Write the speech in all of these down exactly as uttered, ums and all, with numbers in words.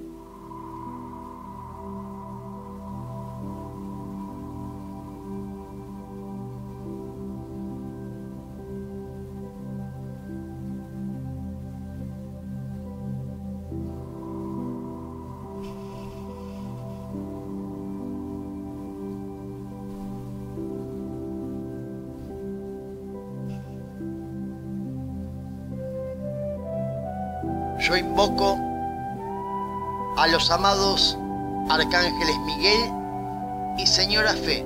Yo invoco a los amados Arcángeles Miguel y Señora Fe,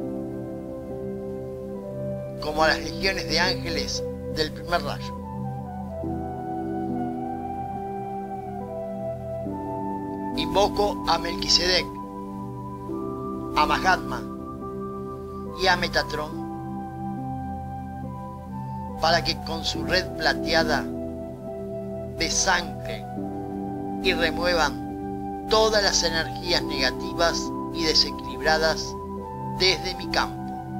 como a las legiones de ángeles del primer rayo. Invoco a Melquisedec, a Mahatma y a Metatrón, para que con su red plateada desangren y remuevan todas las energías negativas y desequilibradas desde mi campo.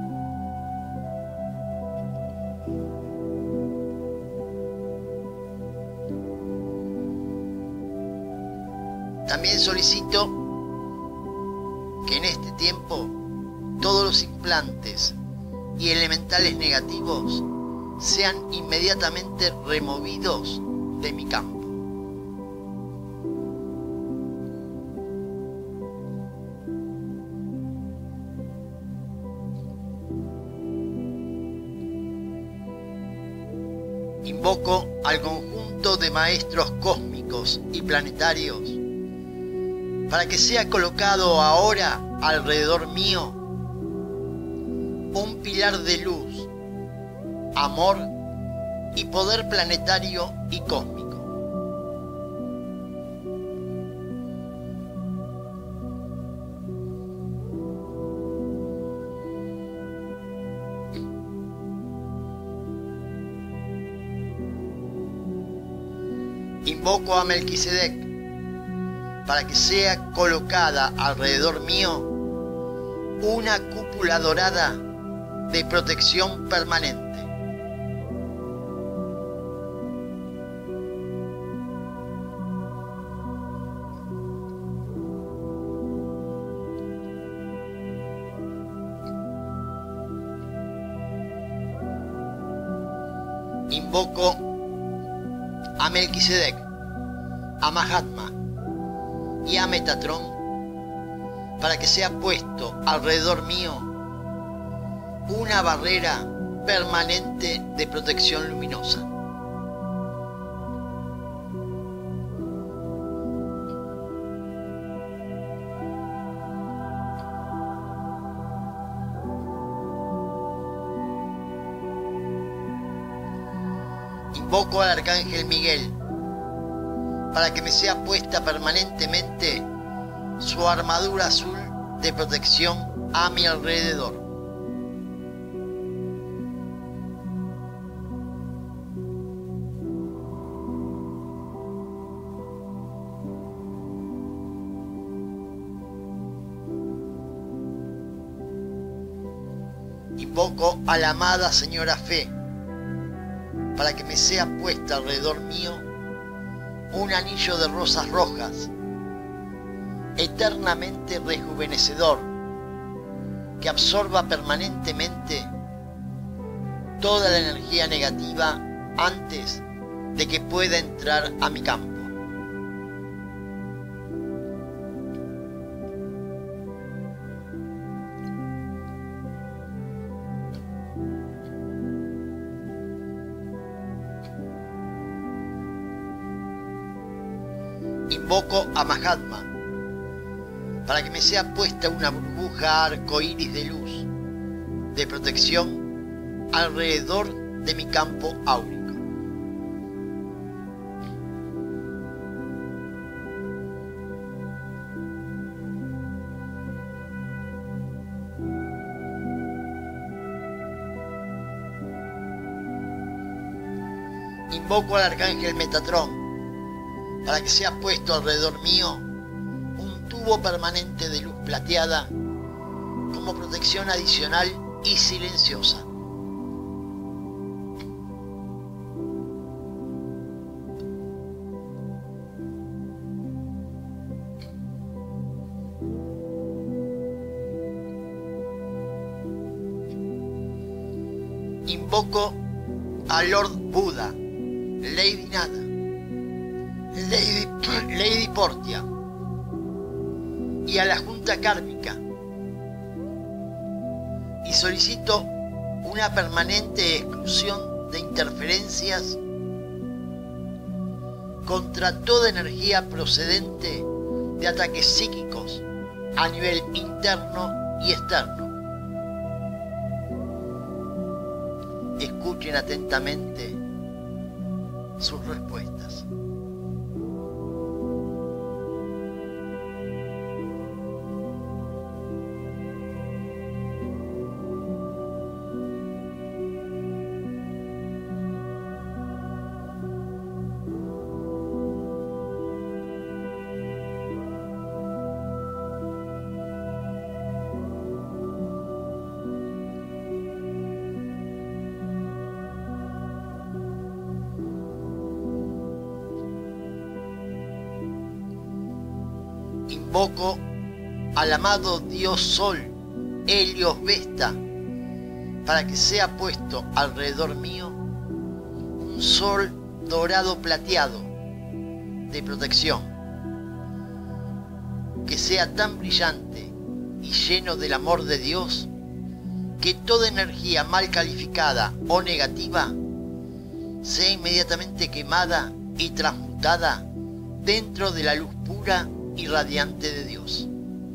También solicito que en este tiempo todos los implantes y elementales negativos sean inmediatamente removidos de mi campo. Invoco al conjunto de maestros cósmicos y planetarios para que sea colocado ahora alrededor mío un pilar de luz, amor y poder planetario y cósmico. Invoco a Melquisedec para que sea colocada alrededor mío una cúpula dorada de protección permanente. Invoco a Melquisedec, a Mahatma y a Metatrón para que sea puesto alrededor mío una barrera permanente de protección luminosa. Invoco al Arcángel Miguel para que me sea puesta permanentemente su armadura azul de protección a mi alrededor. Invoco a la amada Señora Fe para que me sea puesta alrededor mío un anillo de rosas rojas, eternamente rejuvenecedor, que absorba permanentemente toda la energía negativa antes de que pueda entrar a mi campo. Invoco a Mahatma para que me sea puesta una burbuja arcoíris de luz, de protección alrededor de mi campo áurico. Invoco al Arcángel Metatrón para que sea puesto alrededor mío un tubo permanente de luz plateada como protección adicional y silenciosa. Invoco a Lord Buda, Lady Nada, Lady, Lady Portia y a la Junta Kármica, y solicito una permanente exclusión de interferencias contra toda energía procedente de ataques psíquicos a nivel interno y externo. Escuchen atentamente sus respuestas. Invoco al amado Dios Sol, Helios Vesta, para que sea puesto alrededor mío un sol dorado plateado de protección, que sea tan brillante y lleno del amor de Dios que toda energía mal calificada o negativa sea inmediatamente quemada y transmutada dentro de la luz pura y radiante de Dios.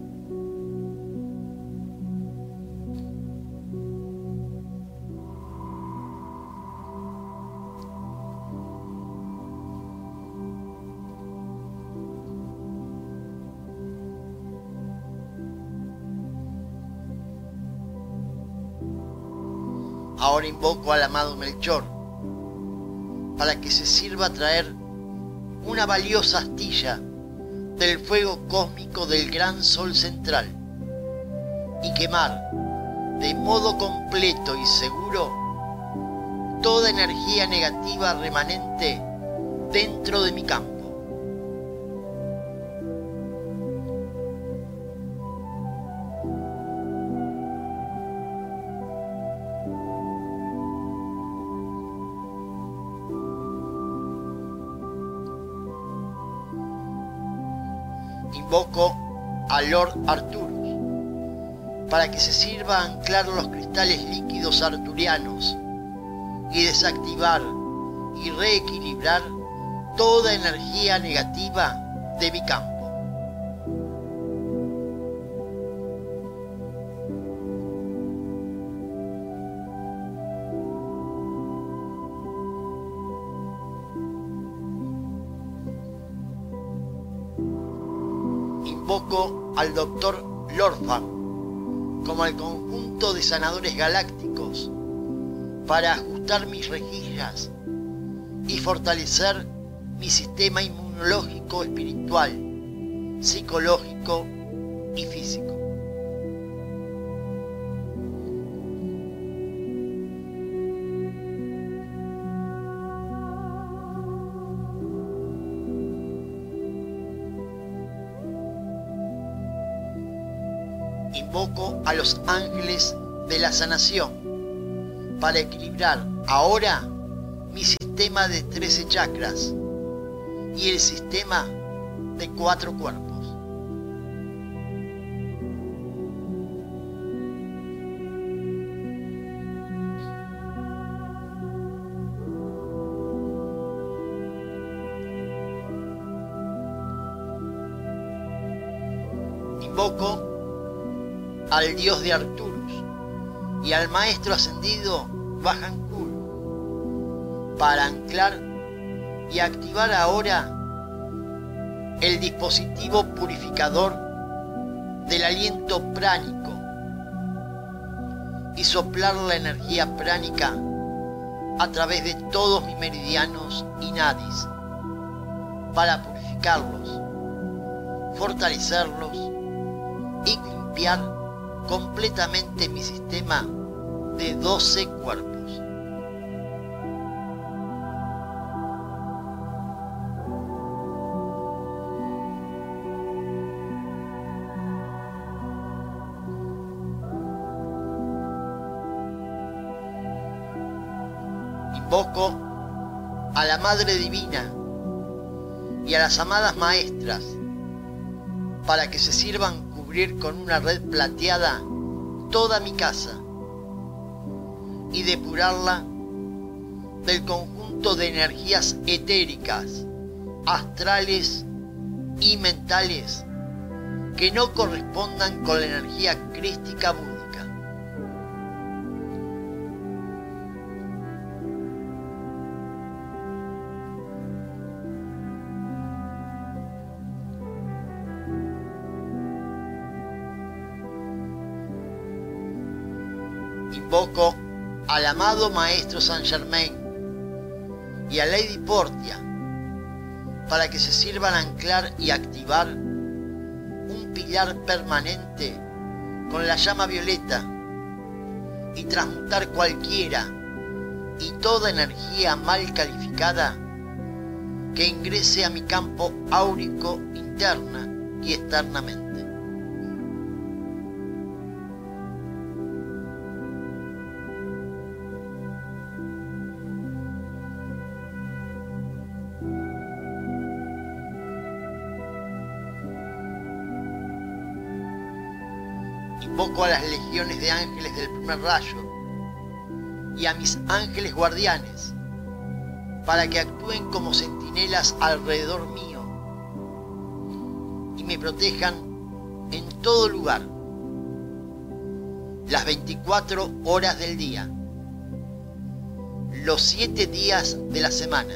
Ahora invoco al amado Melchor para que se sirva a traer una valiosa astilla del fuego cósmico del gran sol central y quemar de modo completo y seguro toda energía negativa remanente dentro de mi campo. Invoco a Lord Arturus para que se sirva a anclar los cristales líquidos arturianos y desactivar y reequilibrar toda energía negativa de mi campo. Invoco al doctor Lorfan como al conjunto de sanadores galácticos para ajustar mis rejillas y fortalecer mi sistema inmunológico, espiritual, psicológico y físico. Invoco a los ángeles de la sanación para equilibrar ahora mi sistema de trece chakras y el sistema de cuatro cuerpos. Invoco al dios de Arturus y al maestro ascendido Bajankul para anclar y activar ahora el dispositivo purificador del aliento pránico y soplar la energía pránica a través de todos mis meridianos y nadis para purificarlos, fortalecerlos y limpiar completamente mi sistema de doce cuerpos. Invoco a la Madre Divina y a las amadas maestras para que se sirvan cubrir con una red plateada toda mi casa y depurarla del conjunto de energías etéricas, astrales y mentales que no correspondan con la energía crística búdica. Invoco al amado Maestro Saint Germain y a Lady Portia para que se sirvan a anclar y activar un pilar permanente con la llama violeta y transmutar cualquiera y toda energía mal calificada que ingrese a mi campo áurico interna y externamente. Invoco a las legiones de ángeles del primer rayo y a mis ángeles guardianes para que actúen como centinelas alrededor mío y me protejan en todo lugar, las veinticuatro horas del día, los siete días de la semana,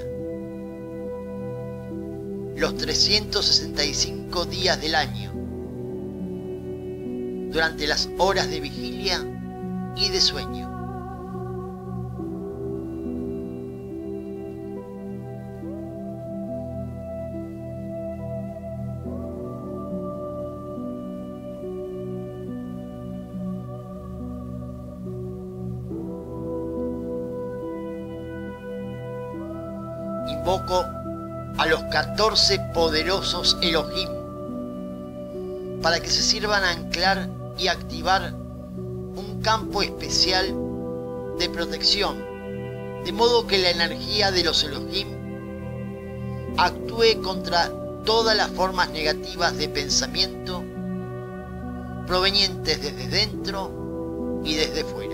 los trescientos sesenta y cinco días del año, durante las horas de vigilia y de sueño. Invoco a los catorce poderosos Elohim para que se sirvan a anclar y activar un campo especial de protección, de modo que la energía de los Elohim actúe contra todas las formas negativas de pensamiento provenientes desde dentro y desde fuera.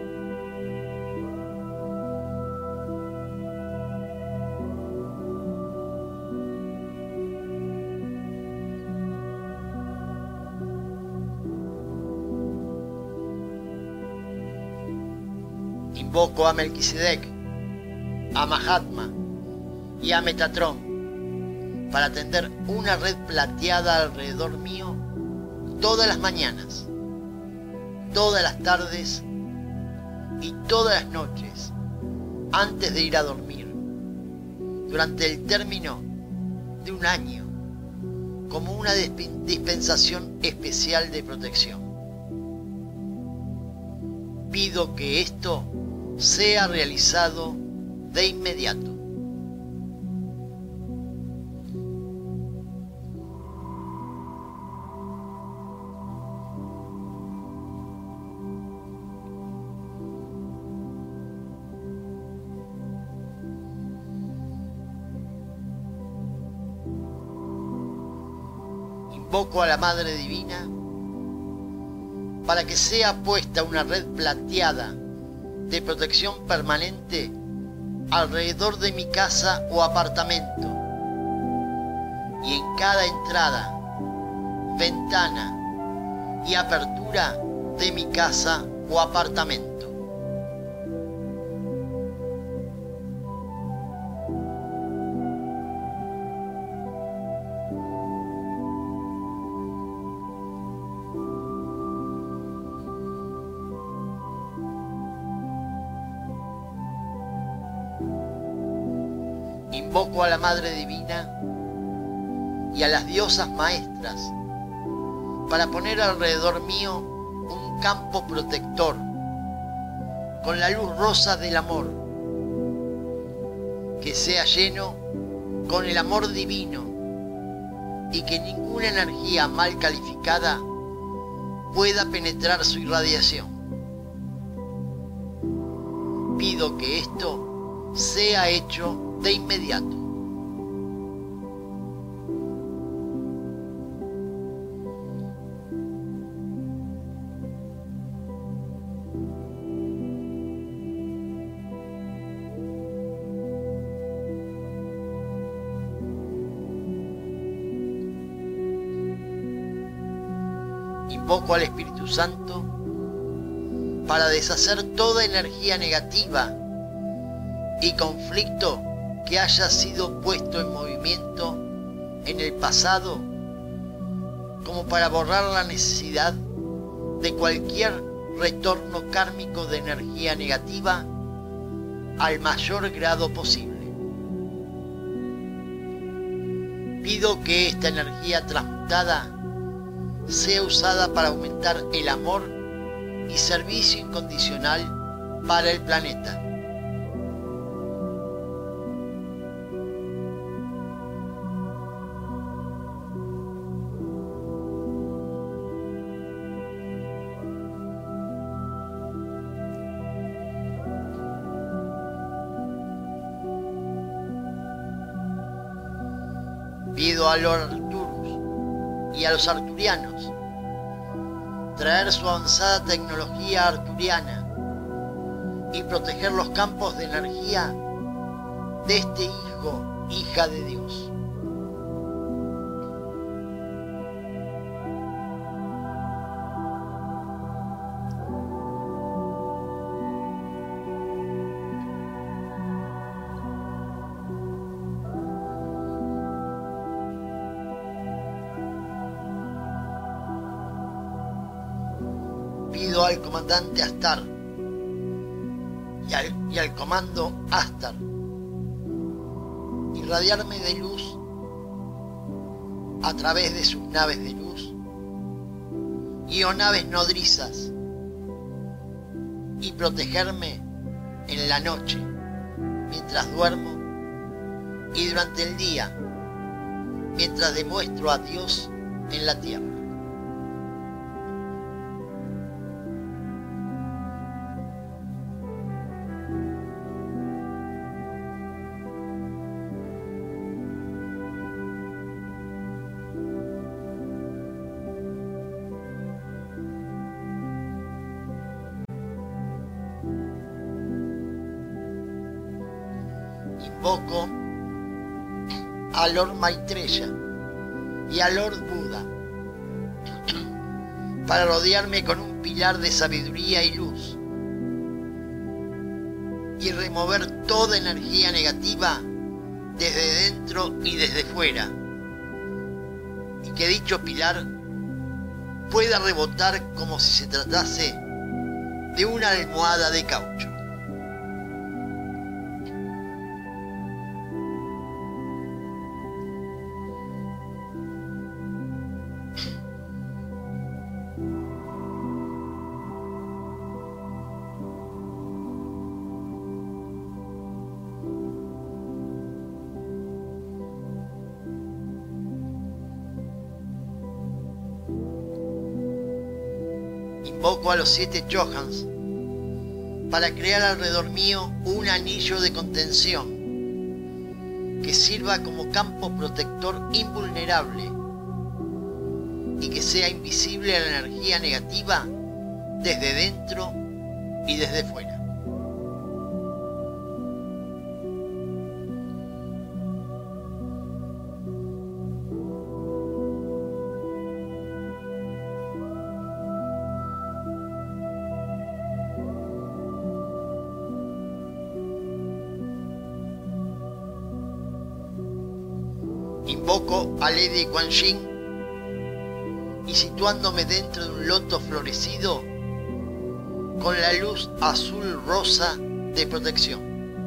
Invoco a Melquisedec, a Mahatma y a Metatron para tender una red plateada alrededor mío todas las mañanas, todas las tardes y todas las noches antes de ir a dormir, durante el término de un año, como una dispensación especial de protección. Pido que esto sea realizado de inmediato. Invoco a la Madre Divina para que sea puesta una red plateada de protección permanente alrededor de mi casa o apartamento y en cada entrada, ventana y apertura de mi casa o apartamento. Invoco a la Madre Divina y a las diosas maestras para poner alrededor mío un campo protector con la luz rosa del amor, que sea lleno con el amor divino y que ninguna energía mal calificada pueda penetrar su irradiación. Pido que esto sea hecho de inmediato. Invoco al Espíritu Santo para deshacer toda energía negativa y conflicto que haya sido puesto en movimiento en el pasado, como para borrar la necesidad de cualquier retorno kármico de energía negativa al mayor grado posible. Pido que esta energía transmutada sea usada para aumentar el amor y servicio incondicional para el planeta. Pido a Lord Arturus y a los arturianos traer su avanzada tecnología arturiana y proteger los campos de energía de este hijo, hija de Dios. Pido al comandante Astar y al, y al comando Astar irradiarme de luz a través de sus naves de luz y o naves nodrizas y protegerme en la noche mientras duermo y durante el día mientras demuestro a Dios en la tierra. Invoco a Lord Maitreya y a Lord Buda para rodearme con un pilar de sabiduría y luz y remover toda energía negativa desde dentro y desde fuera, y que dicho pilar pueda rebotar como si se tratase de una almohada de caucho. Invoco a los siete Chohans para crear alrededor mío un anillo de contención que sirva como campo protector invulnerable y que sea invisible a la energía negativa desde dentro y desde fuera. Invoco a Lady Kuan Yin y situándome dentro de un loto florecido con la luz azul rosa de protección.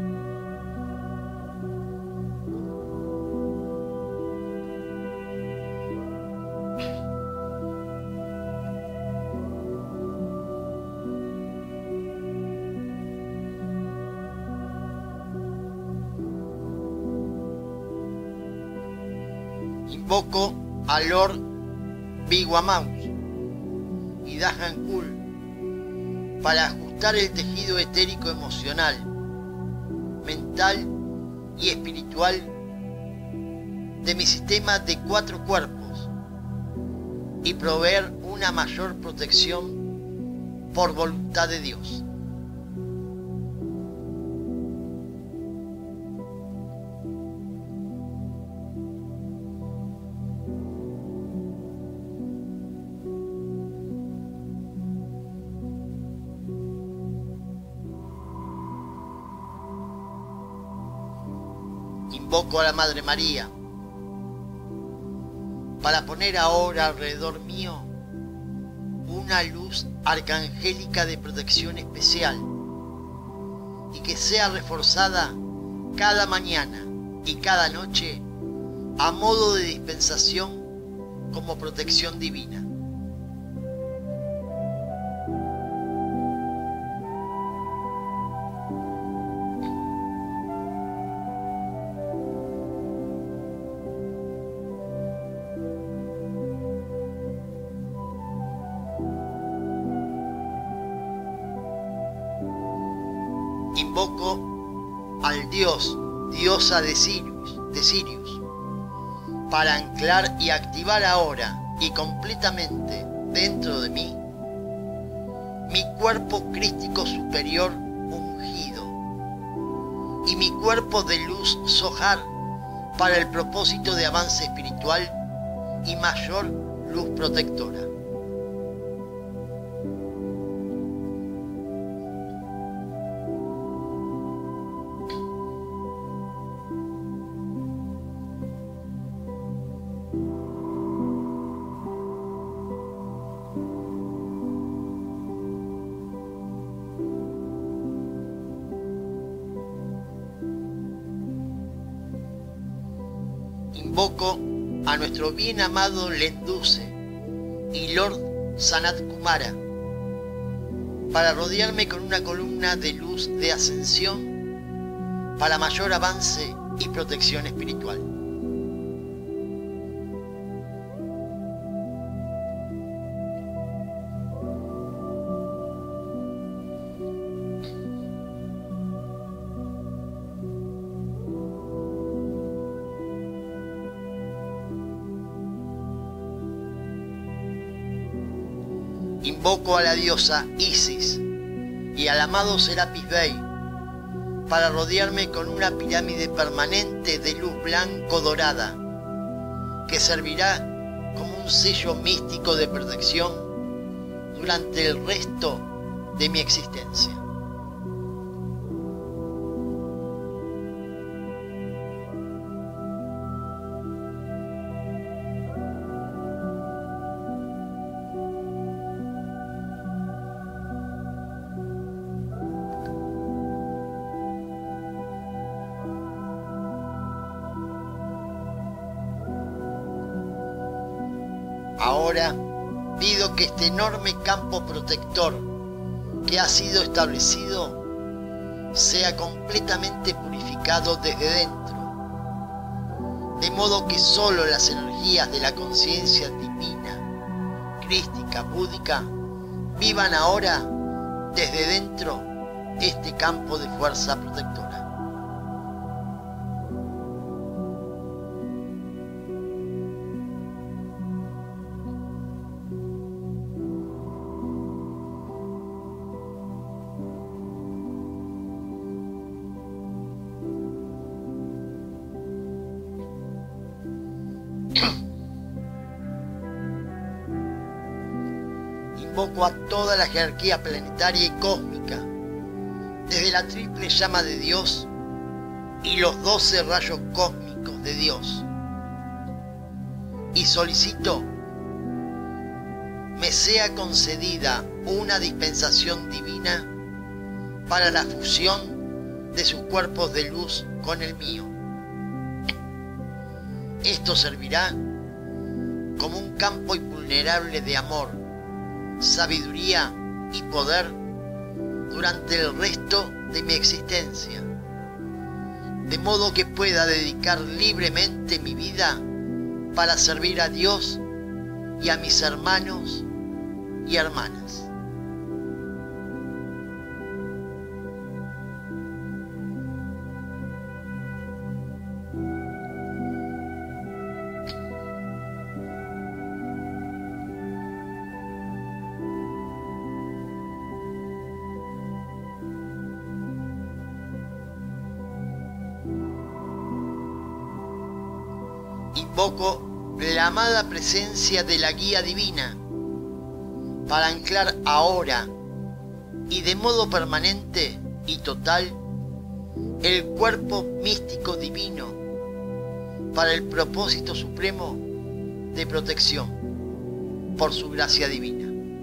Invoco a Lord Biguamaus y Dahan Kul para ajustar el tejido etérico emocional mental y espiritual de mi sistema de cuatro cuerpos y proveer una mayor protección por voluntad de Dios. Invoco a la Madre María para poner ahora alrededor mío una luz arcangélica de protección especial y que sea reforzada cada mañana y cada noche a modo de dispensación como protección divina. Invoco al Dios, diosa de Sirius, de Sirius, para anclar y activar ahora y completamente dentro de mí mi cuerpo crístico superior ungido y mi cuerpo de luz Zohar para el propósito de avance espiritual y mayor luz protectora. Invoco a nuestro bien amado Lenduce y Lord Sanat Kumara para rodearme con una columna de luz de ascensión para mayor avance y protección espiritual. Invoco a la diosa Isis y al amado Serapis Bey para rodearme con una pirámide permanente de luz blanco dorada que servirá como un sello místico de protección durante el resto de mi existencia. Ahora pido que este enorme campo protector que ha sido establecido sea completamente purificado desde dentro, de modo que solo las energías de la conciencia divina, crística, búdica, vivan ahora desde dentro este campo de fuerza protectora. Invoco a toda la jerarquía planetaria y cósmica, desde la triple llama de Dios y los doce rayos cósmicos de Dios, y solicito me sea concedida una dispensación divina para la fusión de sus cuerpos de luz con el mío. Esto servirá como un campo invulnerable de amor, sabiduría y poder durante el resto de mi existencia, de modo que pueda dedicar libremente mi vida para servir a Dios y a mis hermanos y hermanas. Invoco la amada presencia de la guía divina para anclar ahora y de modo permanente y total el cuerpo místico divino para el propósito supremo de protección por su gracia divina.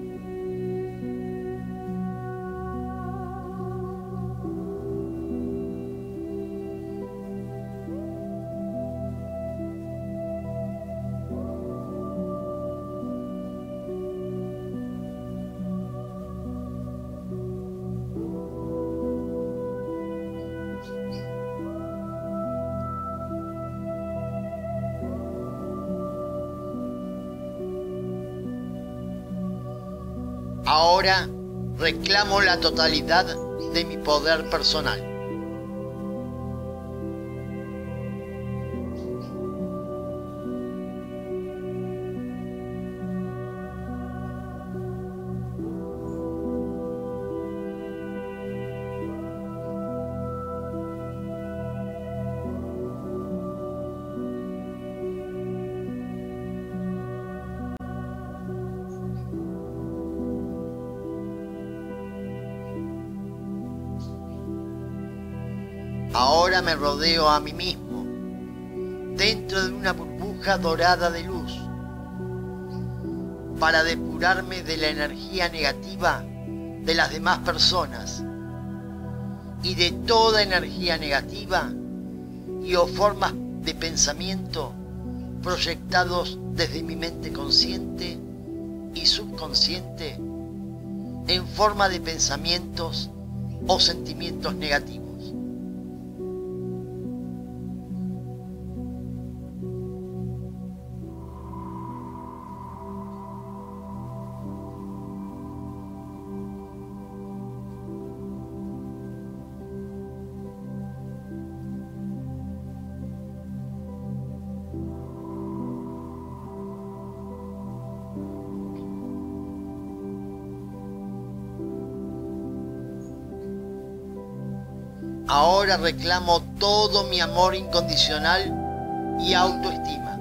Ahora reclamo la totalidad de mi poder personal. Ahora me rodeo a mí mismo, dentro de una burbuja dorada de luz, para depurarme de la energía negativa de las demás personas y de toda energía negativa y o formas de pensamiento proyectados desde mi mente consciente y subconsciente en forma de pensamientos o sentimientos negativos. Ahora reclamo todo mi amor incondicional y autoestima.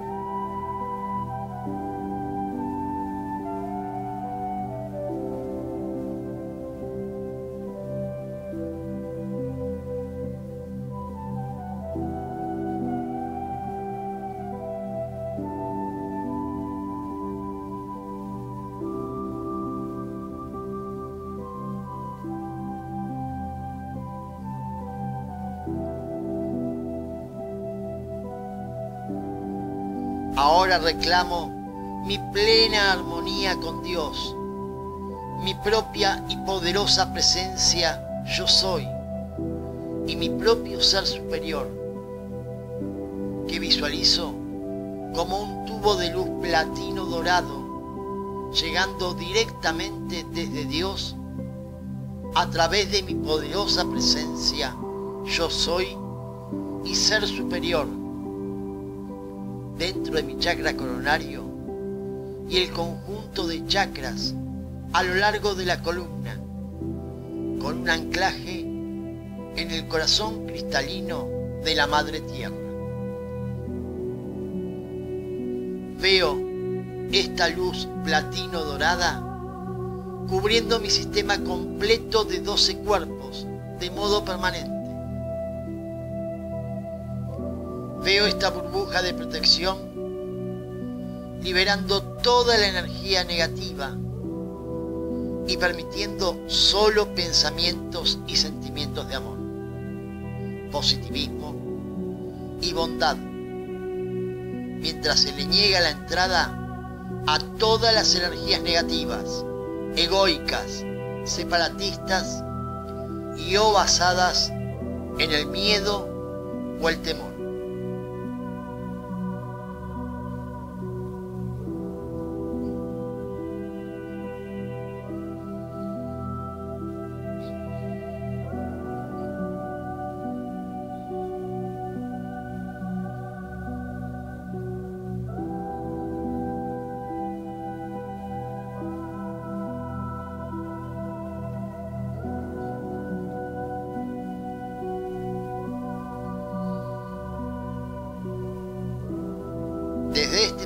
Ahora reclamo mi plena armonía con Dios, mi propia y poderosa presencia yo soy y mi propio ser superior, que visualizo como un tubo de luz platino dorado, llegando directamente desde Dios a través de mi poderosa presencia yo soy y ser superior, dentro de mi chakra coronario y el conjunto de chakras a lo largo de la columna, con un anclaje en el corazón cristalino de la Madre Tierra. Veo esta luz platino dorada cubriendo mi sistema completo de doce cuerpos de modo permanente. Veo esta burbuja de protección liberando toda la energía negativa y permitiendo solo pensamientos y sentimientos de amor, positivismo y bondad, mientras se le niega la entrada a todas las energías negativas, egoicas, separatistas y o basadas en el miedo o el temor.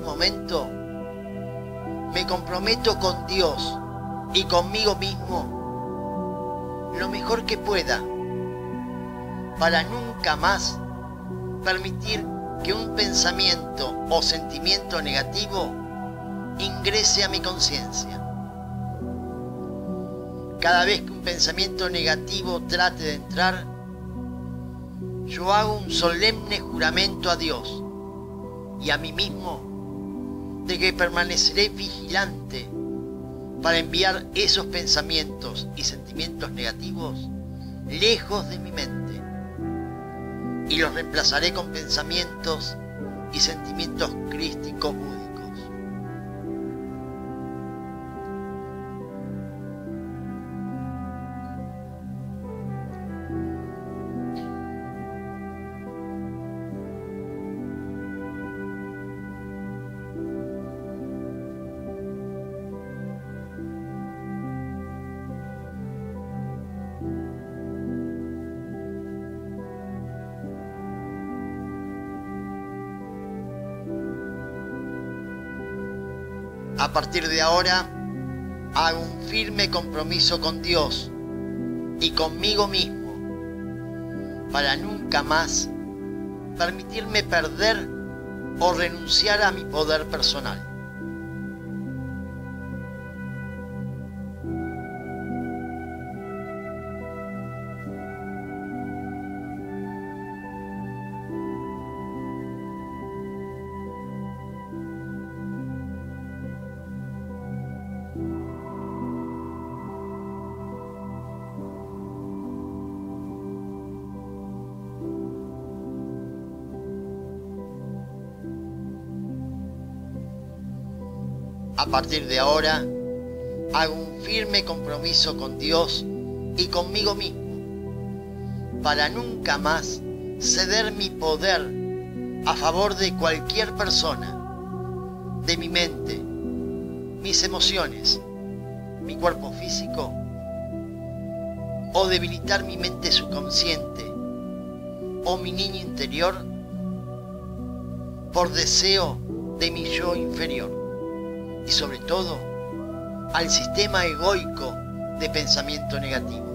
momento me comprometo con Dios y conmigo mismo lo mejor que pueda para nunca más permitir que un pensamiento o sentimiento negativo ingrese a mi conciencia. Cada vez que un pensamiento negativo trate de entrar, yo hago un solemne juramento a Dios y a mí mismo de que permaneceré vigilante para enviar esos pensamientos y sentimientos negativos lejos de mi mente y los reemplazaré con pensamientos y sentimientos crísticos búdicos. A partir de ahora, hago un firme compromiso con Dios y conmigo mismo para nunca más permitirme perder o renunciar a mi poder personal. A partir de ahora, hago un firme compromiso con Dios y conmigo mismo para nunca más ceder mi poder a favor de cualquier persona, de mi mente, mis emociones, mi cuerpo físico, o debilitar mi mente subconsciente o mi niño interior por deseo de mi yo inferior. Y sobre todo, al sistema egoico de pensamiento negativo.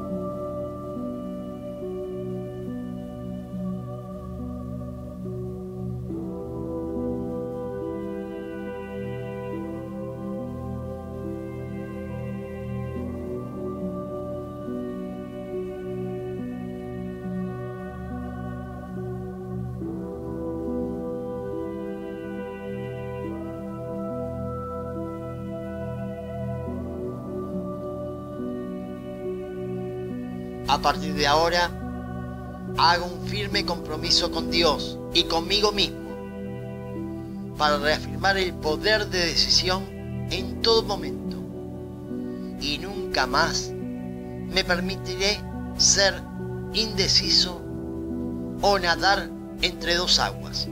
A partir de ahora, hago un firme compromiso con Dios y conmigo mismo para reafirmar el poder de decisión en todo momento y nunca más me permitiré ser indeciso o nadar entre dos aguas.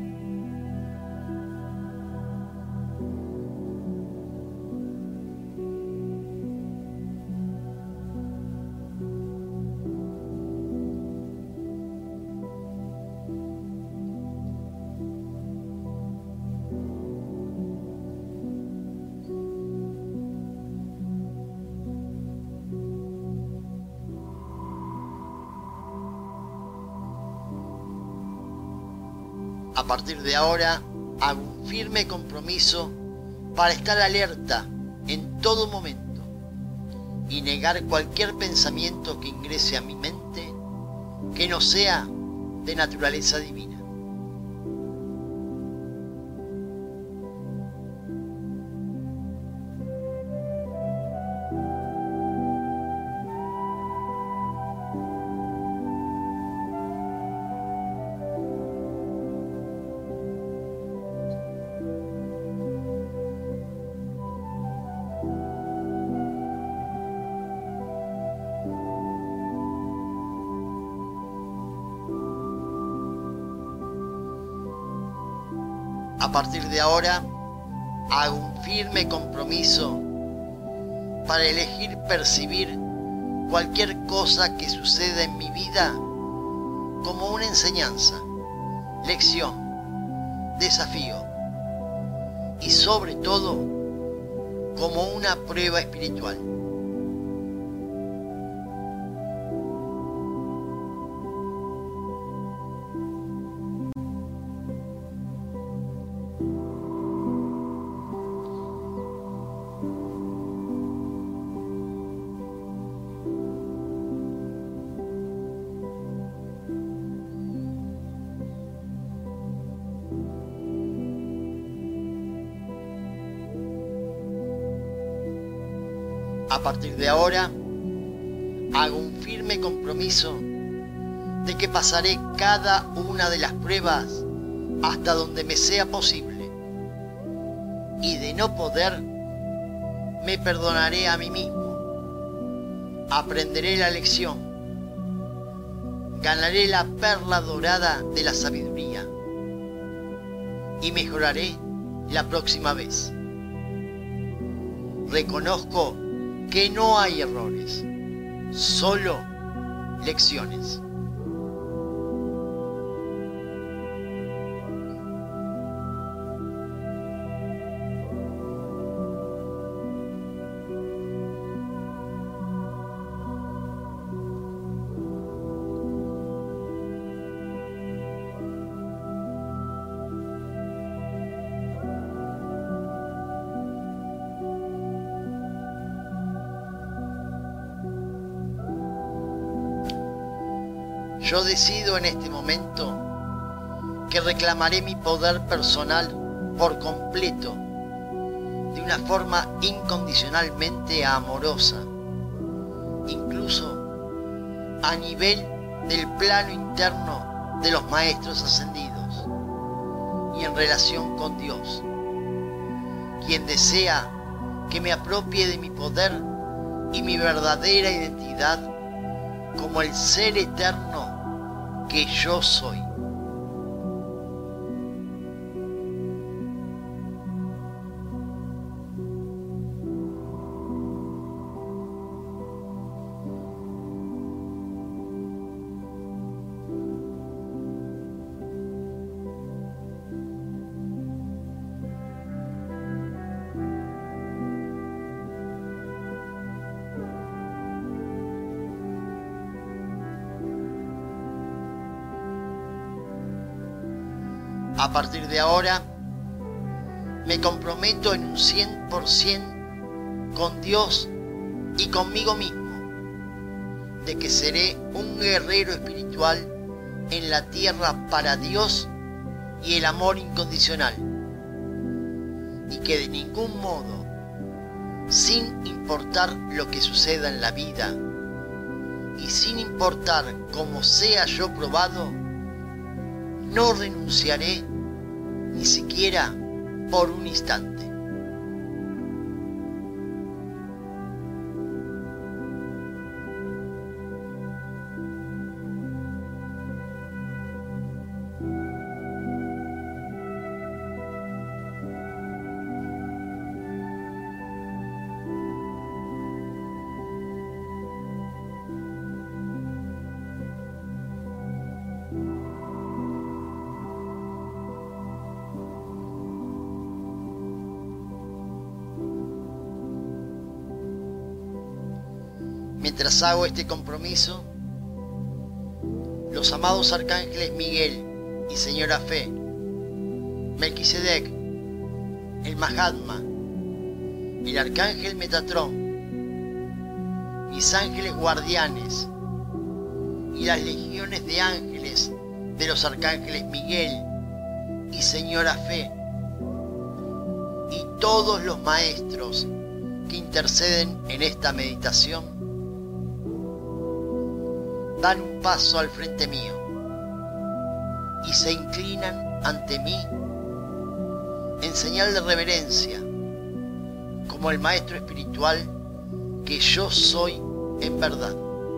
A partir de ahora, hago un firme compromiso para estar alerta en todo momento y negar cualquier pensamiento que ingrese a mi mente que no sea de naturaleza divina. A partir de ahora, hago un firme compromiso para elegir percibir cualquier cosa que suceda en mi vida como una enseñanza, lección, desafío y sobre todo como una prueba espiritual. A partir de ahora, hago un firme compromiso de que pasaré cada una de las pruebas hasta donde me sea posible, y de no poder, me perdonaré a mí mismo, aprenderé la lección, ganaré la perla dorada de la sabiduría y mejoraré la próxima vez. Reconozco que no hay errores, solo lecciones. Yo decido en este momento que reclamaré mi poder personal por completo, de una forma incondicionalmente amorosa, incluso a nivel del plano interno de los maestros ascendidos y en relación con Dios, quien desea que me apropie de mi poder y mi verdadera identidad como el ser eterno que yo soy. A partir de ahora, me comprometo en un cien por ciento con Dios y conmigo mismo, de que seré un guerrero espiritual en la tierra para Dios y el amor incondicional, y que de ningún modo, sin importar lo que suceda en la vida y sin importar cómo sea yo probado, no renunciaré ni siquiera por un instante. Mientras hago este compromiso, los amados arcángeles Miguel y Señora Fe, Melquisedec, el Mahatma, el arcángel Metatrón, mis ángeles guardianes y las legiones de ángeles de los arcángeles Miguel y Señora Fe, y todos los maestros que interceden en esta meditación, dan un paso al frente mío y se inclinan ante mí en señal de reverencia, como el maestro espiritual que yo soy en verdad.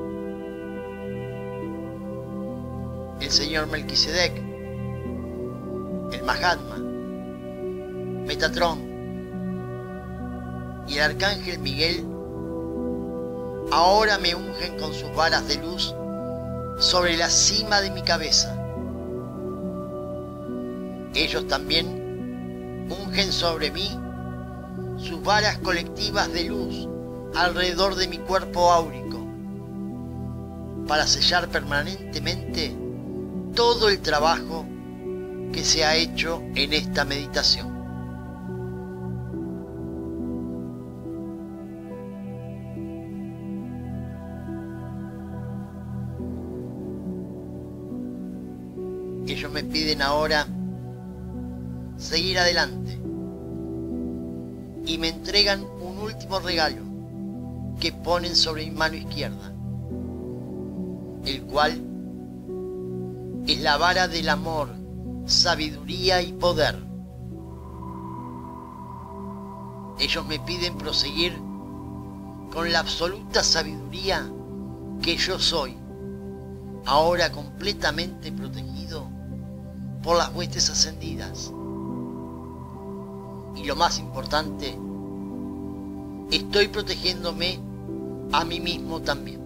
El señor Melquisedec, el Mahatma, Metatrón y el arcángel Miguel ahora me ungen con sus varas de luz sobre la cima de mi cabeza. Ellos también ungen sobre mí sus varas colectivas de luz alrededor de mi cuerpo áurico, para sellar permanentemente todo el trabajo que se ha hecho en esta meditación. Ellos me piden ahora seguir adelante y me entregan un último regalo que ponen sobre mi mano izquierda, el cual es la vara del amor, sabiduría y poder. Ellos me piden proseguir con la absoluta sabiduría que yo soy, ahora completamente protegido por las huestes ascendidas. Y lo más importante, estoy protegiéndome a mí mismo también.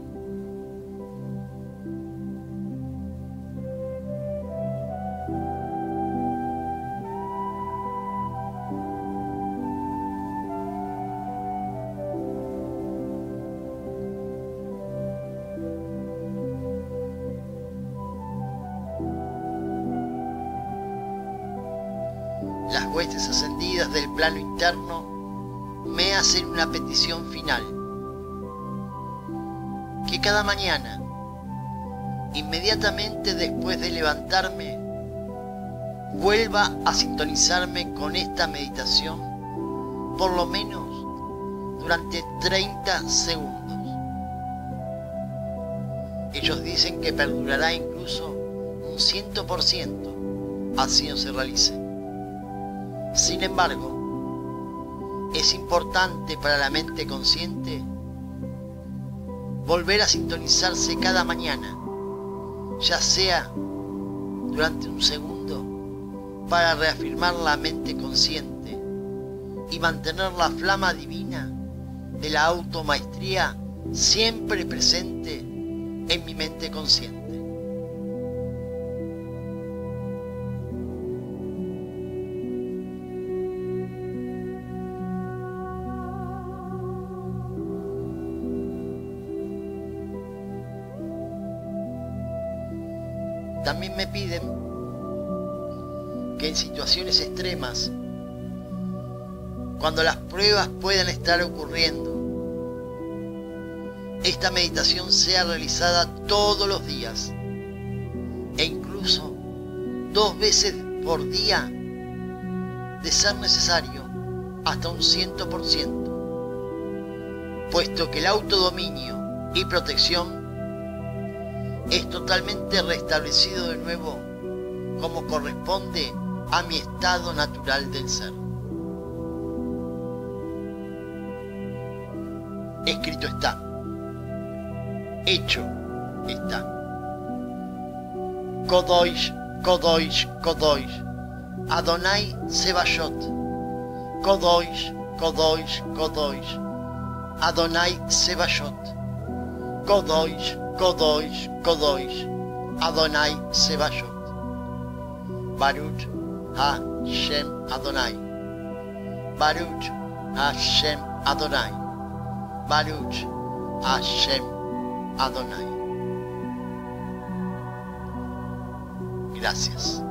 Las huestes ascendidas del plano interno me hacen una petición final: que cada mañana, inmediatamente después de levantarme, vuelva a sintonizarme con esta meditación por lo menos durante treinta segundos. Ellos dicen que perdurará incluso un cien por ciento, así no se realice. Sin embargo, es importante para la mente consciente volver a sintonizarse cada mañana, ya sea durante un segundo, para reafirmar la mente consciente y mantener la flama divina de la automaestría siempre presente en mi mente consciente. También me piden que en situaciones extremas, cuando las pruebas puedan estar ocurriendo, esta meditación sea realizada todos los días e incluso dos veces por día, de ser necesario hasta un cien por ciento, puesto que el autodominio y protección es totalmente restablecido de nuevo como corresponde a mi estado natural del ser. Escrito está, hecho está. Kodosh, Kodosh, Kodosh, Adonai Sebashot. Kodosh, Kodosh, Kodosh, Adonai Sebashot. Kodosh, Kodosh, Kodosh, Adonai Sebashot. Baruch Hashem Adonai. Baruch Hashem Adonai. Baruch Hashem Adonai. Gracias.